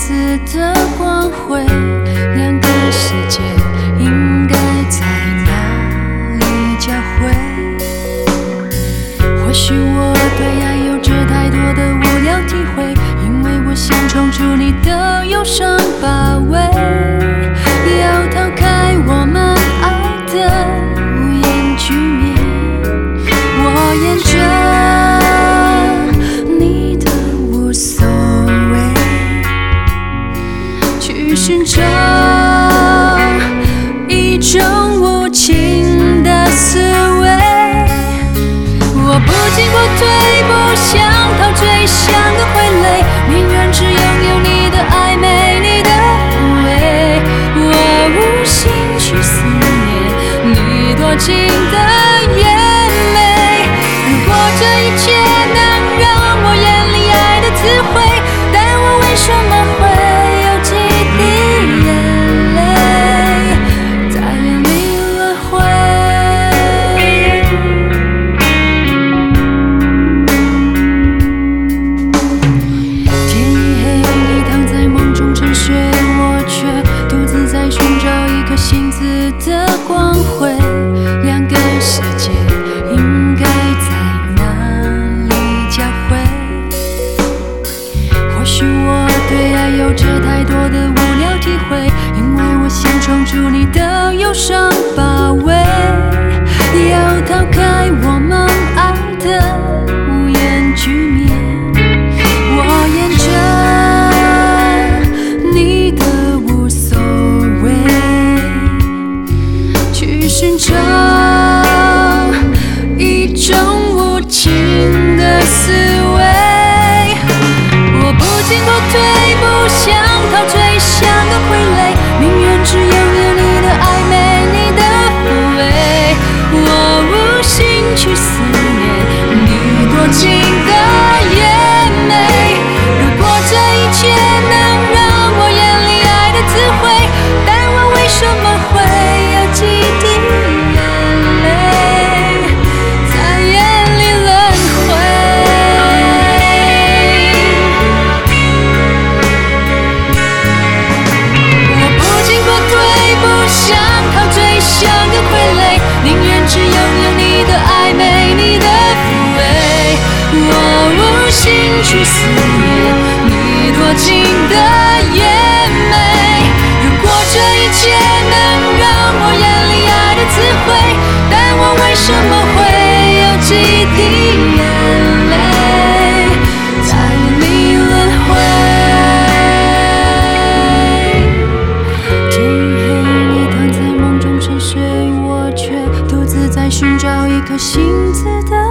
子的光辉，两个世界应该在哪里交汇？或许我对爱有着太多的无聊体会，因为我想冲出你的忧伤包围，要逃开我们爱的无言局面。我沿着你的无所谓去寻找一种无情的思维，我不进不退，不想陶醉，像个傀儡，宁愿只拥有你的暧昧，你的抚慰。我无心去思念你多情的眼眉，如果这一切能让我眼里爱的滋味，但我为什么会有几滴眼泪在眼里轮回？天一黑，你躺在梦中沉睡，我却独自在寻找一颗星子的光辉，两个世界应该在哪里交汇？或许我对爱有着太多的无聊体会，因为我想冲出你的忧伤包围，要逃开我们爱的无言局面。我沿着你的无所谓去寻找一种无情的思维，我不进不退，不想陶醉，像个傀儡，宁愿只拥有你的暧昧，你的抚慰。我无心去思念你多情的眼眉，如果这一切能让我眼里爱的滋味，但我为什么会有几滴眼泪在眼里轮回？我不进不退，不想陶醉，像个傀儡，宁愿只拥有你的暧昧，你的抚慰。我无心去思念你多情的眼眉，如果这一切能让我眼里爱的滋味，但我为什么会有几滴眼泪在眼里轮回？天一黑，你躺在梦中沉睡，我却独自在寻找一颗星子的